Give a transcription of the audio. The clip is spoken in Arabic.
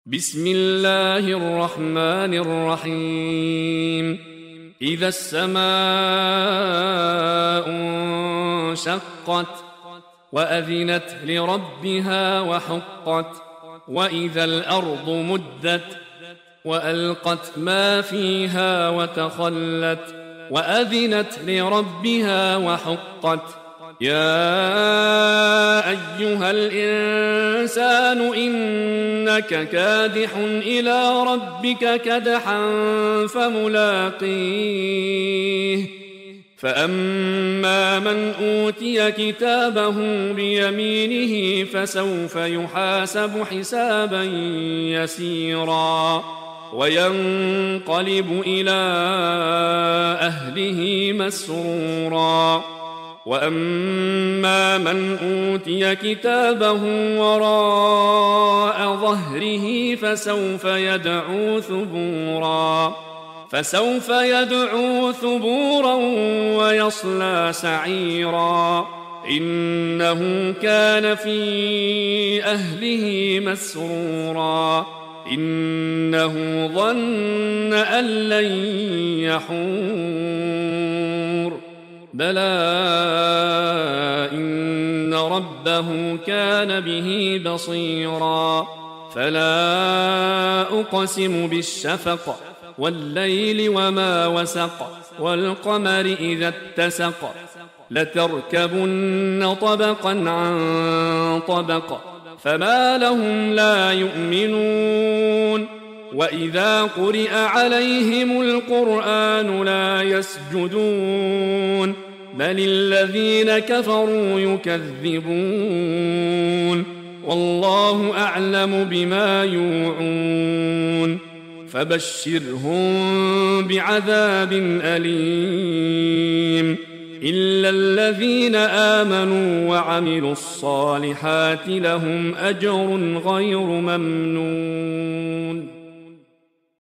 بسم الله الرحمن الرحيم. إذا السماء انشقت وأذنت لربها وحقت وإذا الأرض مدت وألقت ما فيها وتخلت وأذنت لربها وحقت. يا أيها الإنسان إنك كادح إلى ربك كدحا فملاقيه. فأما من أوتي كتابه بيمينه فسوف يحاسب حسابا يسيرا وينقلب إلى أهله مسرورا. وأما من أوتي كتابه وراء ظهره فسوف يدعو ثبورا ويصلى سعيرا. إنه كان في أهله مسرورا. إنه ظن أن لن يحور. بلى إن ربه كان به بصيرا. فلا أقسم بالشفق والليل وما وسق والقمر إذا اتسق لتركبن طبقا عن طبق فما لهم لا يؤمنون. وإذا قرئ عليهم القرآن لا يسجدون بل الذين كفروا يكذبون. والله أعلم بما يوعون. فبشرهم بعذاب أليم إلا الذين آمنوا وعملوا الصالحات لهم أجر غير ممنون.